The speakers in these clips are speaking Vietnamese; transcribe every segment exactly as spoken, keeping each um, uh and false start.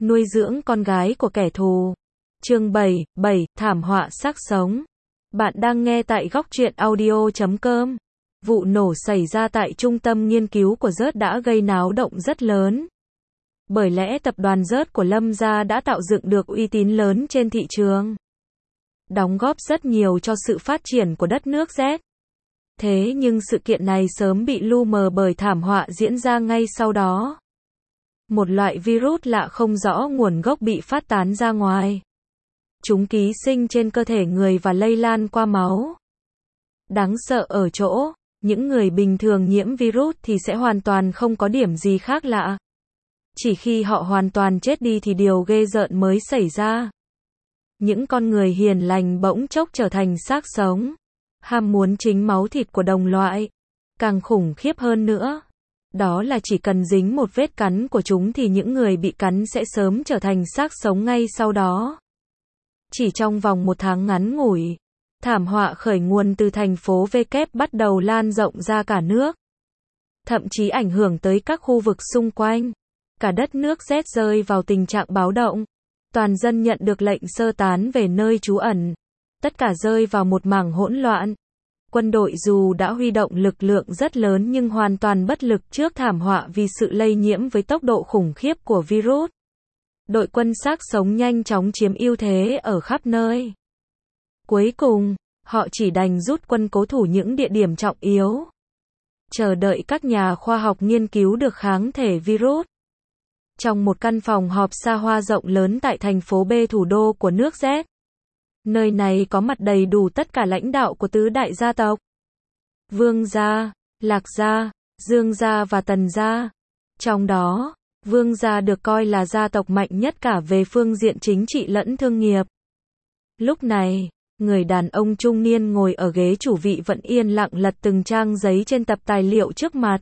nuôi dưỡng con gái của kẻ thù. Chương bảy, bảy, thảm họa xác sống. Bạn đang nghe tại góc truyện audio chấm com. Vụ nổ xảy ra tại trung tâm nghiên cứu của rớt đã gây náo động rất lớn. Bởi lẽ tập đoàn rớt của Lâm gia đã tạo dựng được uy tín lớn trên thị trường, đóng góp rất nhiều cho sự phát triển của đất nước Z. Thế nhưng sự kiện này sớm bị lu mờ bởi thảm họa diễn ra ngay sau đó. Một loại virus lạ không rõ nguồn gốc bị phát tán ra ngoài. Chúng ký sinh trên cơ thể người và lây lan qua máu. Đáng sợ ở chỗ, những người bình thường nhiễm virus thì sẽ hoàn toàn không có điểm gì khác lạ. Chỉ khi họ hoàn toàn chết đi thì điều ghê rợn mới xảy ra. Những con người hiền lành bỗng chốc trở thành xác sống, ham muốn chính máu thịt của đồng loại. Càng khủng khiếp hơn nữa, đó là chỉ cần dính một vết cắn của chúng thì những người bị cắn sẽ sớm trở thành xác sống ngay sau đó. Chỉ trong vòng một tháng ngắn ngủi, thảm họa khởi nguồn từ thành phố V kép bắt đầu lan rộng ra cả nước. Thậm chí ảnh hưởng tới các khu vực xung quanh. Cả đất nước Z rơi vào tình trạng báo động. Toàn dân nhận được lệnh sơ tán về nơi trú ẩn. Tất cả rơi vào một mảng hỗn loạn. Quân đội dù đã huy động lực lượng rất lớn nhưng hoàn toàn bất lực trước thảm họa vì sự lây nhiễm với tốc độ khủng khiếp của virus. Đội quân xác sống nhanh chóng chiếm ưu thế ở khắp nơi. Cuối cùng, họ chỉ đành rút quân cố thủ những địa điểm trọng yếu, chờ đợi các nhà khoa học nghiên cứu được kháng thể virus. Trong một căn phòng họp xa hoa rộng lớn tại thành phố B, thủ đô của nước Z. Nơi này có mặt đầy đủ tất cả lãnh đạo của tứ đại gia tộc: Vương gia, Lạc gia, Dương gia và Tần gia. Trong đó, Vương gia được coi là gia tộc mạnh nhất cả về phương diện chính trị lẫn thương nghiệp. Lúc này, người đàn ông trung niên ngồi ở ghế chủ vị vẫn yên lặng lật từng trang giấy trên tập tài liệu trước mặt.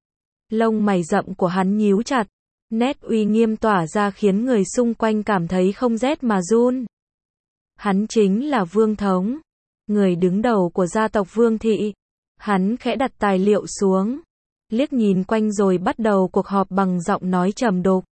Lông mày rậm của hắn nhíu chặt, nét uy nghiêm tỏa ra khiến người xung quanh cảm thấy không rét mà run. Hắn chính là Vương Thống, người đứng đầu của gia tộc Vương Thị. Hắn khẽ đặt tài liệu xuống, liếc nhìn quanh rồi bắt đầu cuộc họp bằng giọng nói trầm đục.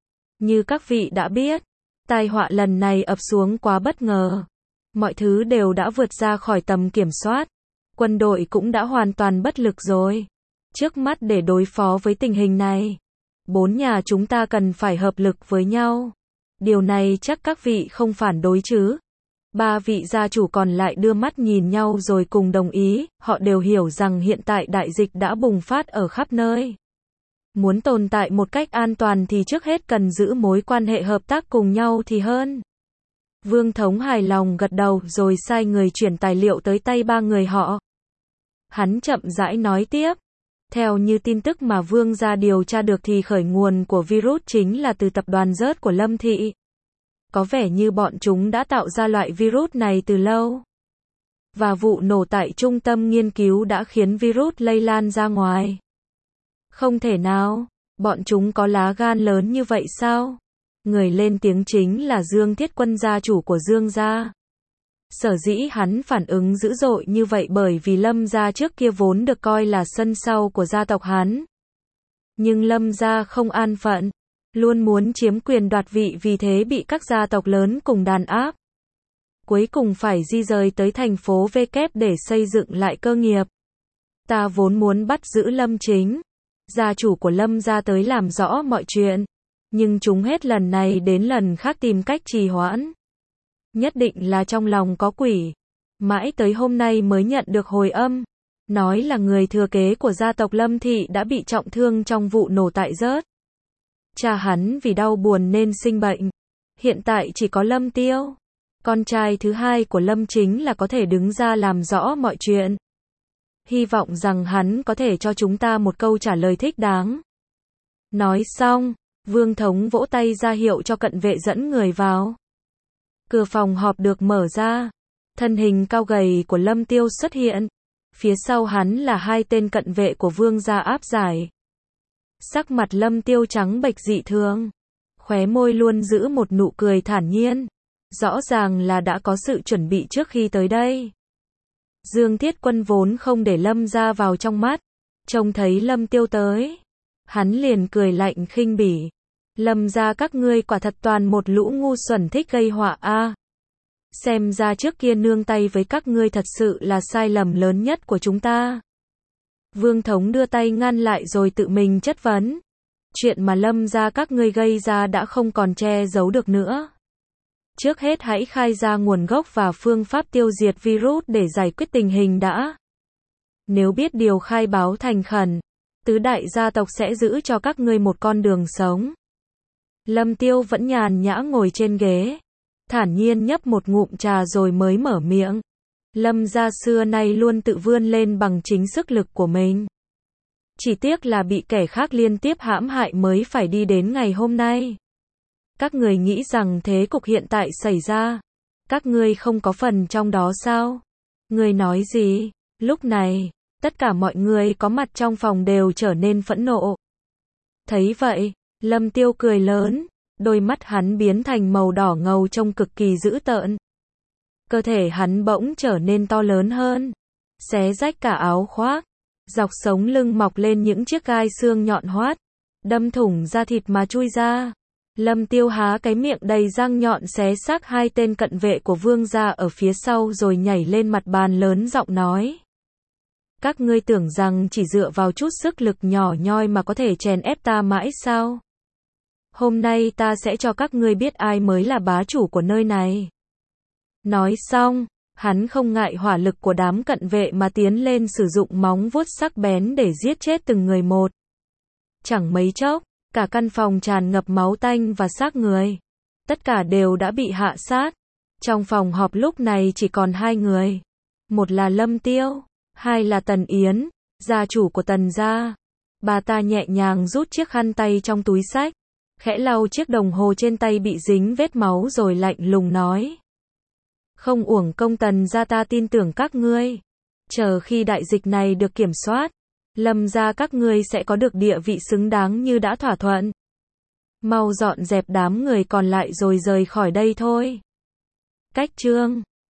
Như các vị đã biết, tai họa lần này ập xuống quá bất ngờ. Mọi thứ đều đã vượt ra khỏi tầm kiểm soát. Quân đội cũng đã hoàn toàn bất lực rồi. Trước mắt để đối phó với tình hình này, bốn nhà chúng ta cần phải hợp lực với nhau. Điều này chắc các vị không phản đối chứ? Ba vị gia chủ còn lại đưa mắt nhìn nhau rồi cùng đồng ý. Họ đều hiểu rằng hiện tại đại dịch đã bùng phát ở khắp nơi. Muốn tồn tại một cách an toàn thì trước hết cần giữ mối quan hệ hợp tác cùng nhau thì hơn. Vương Thống hài lòng gật đầu rồi sai người chuyển tài liệu tới tay ba người họ. Hắn chậm rãi nói tiếp. Theo như tin tức mà Vương gia điều tra được thì khởi nguồn của virus chính là từ tập đoàn rớt của Lâm Thị. Có vẻ như bọn chúng đã tạo ra loại virus này từ lâu. Và vụ nổ tại trung tâm nghiên cứu đã khiến virus lây lan ra ngoài. Không thể nào, bọn chúng có lá gan lớn như vậy sao? Người lên tiếng chính là Dương Thiết Quân, gia chủ của Dương gia. Sở dĩ hắn phản ứng dữ dội như vậy bởi vì Lâm gia trước kia vốn được coi là sân sau của gia tộc hắn. Nhưng Lâm gia không an phận, luôn muốn chiếm quyền đoạt vị, vì thế bị các gia tộc lớn cùng đàn áp. Cuối cùng phải di rời tới thành phố V kép để xây dựng lại cơ nghiệp. Ta vốn muốn bắt giữ Lâm Chính, gia chủ của Lâm gia tới làm rõ mọi chuyện. Nhưng chúng hết lần này đến lần khác tìm cách trì hoãn. Nhất định là trong lòng có quỷ. Mãi tới hôm nay mới nhận được hồi âm, nói là người thừa kế của gia tộc Lâm Thị đã bị trọng thương trong vụ nổ tại rớt. Cha hắn vì đau buồn nên sinh bệnh. Hiện tại chỉ có Lâm Tiêu, con trai thứ hai của Lâm Chính là có thể đứng ra làm rõ mọi chuyện. Hy vọng rằng hắn có thể cho chúng ta một câu trả lời thích đáng. Nói xong, Vương Thống vỗ tay ra hiệu cho cận vệ dẫn người vào. Cửa phòng họp được mở ra. Thân hình cao gầy của Lâm Tiêu xuất hiện. Phía sau hắn là hai tên cận vệ của Vương gia áp giải. Sắc mặt Lâm Tiêu trắng bệch dị thường. Khóe môi luôn giữ một nụ cười thản nhiên. Rõ ràng là đã có sự chuẩn bị trước khi tới đây. Dương Thiết Quân vốn không để Lâm gia vào trong mắt. Trông thấy Lâm Tiêu tới, hắn liền cười lạnh khinh bỉ. Lâm gia các ngươi quả thật toàn một lũ ngu xuẩn thích gây họa a. Xem ra trước kia nương tay với các ngươi thật sự là sai lầm lớn nhất của chúng ta. Vương Thống đưa tay ngăn lại rồi tự mình chất vấn. Chuyện mà Lâm gia các ngươi gây ra đã không còn che giấu được nữa. Trước hết hãy khai ra nguồn gốc và phương pháp tiêu diệt virus để giải quyết tình hình đã. Nếu biết điều khai báo thành khẩn, tứ đại gia tộc sẽ giữ cho các ngươi một con đường sống. Lâm Tiêu vẫn nhàn nhã ngồi trên ghế, thản nhiên nhấp một ngụm trà rồi mới mở miệng. Lâm gia xưa nay luôn tự vươn lên bằng chính sức lực của mình. Chỉ tiếc là bị kẻ khác liên tiếp hãm hại mới phải đi đến ngày hôm nay. Các người nghĩ rằng thế cục hiện tại xảy ra, các ngươi không có phần trong đó sao? Ngươi nói gì? Lúc này, tất cả mọi người có mặt trong phòng đều trở nên phẫn nộ. Thấy vậy, Lâm Tiêu cười lớn, đôi mắt hắn biến thành màu đỏ ngầu trông cực kỳ dữ tợn. Cơ thể hắn bỗng trở nên to lớn hơn, xé rách cả áo khoác, dọc sống lưng mọc lên những chiếc gai xương nhọn hoắt, đâm thủng da thịt mà chui ra. Lâm Tiêu há cái miệng đầy răng nhọn xé xác hai tên cận vệ của vương gia ở phía sau rồi nhảy lên mặt bàn lớn giọng nói. Các ngươi tưởng rằng chỉ dựa vào chút sức lực nhỏ nhoi mà có thể chèn ép ta mãi sao? Hôm nay ta sẽ cho các ngươi biết ai mới là bá chủ của nơi này. Nói xong, hắn không ngại hỏa lực của đám cận vệ mà tiến lên sử dụng móng vuốt sắc bén để giết chết từng người một. Chẳng mấy chốc, cả căn phòng tràn ngập máu tanh và xác người. Tất cả đều đã bị hạ sát. Trong phòng họp lúc này chỉ còn hai người. Một là Lâm Tiêu, hai là Tần Yến, gia chủ của Tần gia. Bà ta nhẹ nhàng rút chiếc khăn tay trong túi xách, khẽ lau chiếc đồng hồ trên tay bị dính vết máu rồi lạnh lùng nói. Không uổng công Tần gia ta tin tưởng các ngươi. Chờ khi đại dịch này được kiểm soát, Lâm gia các ngươi sẽ có được địa vị xứng đáng như đã thỏa thuận. Mau dọn dẹp đám người còn lại rồi rời khỏi đây thôi. Cách chương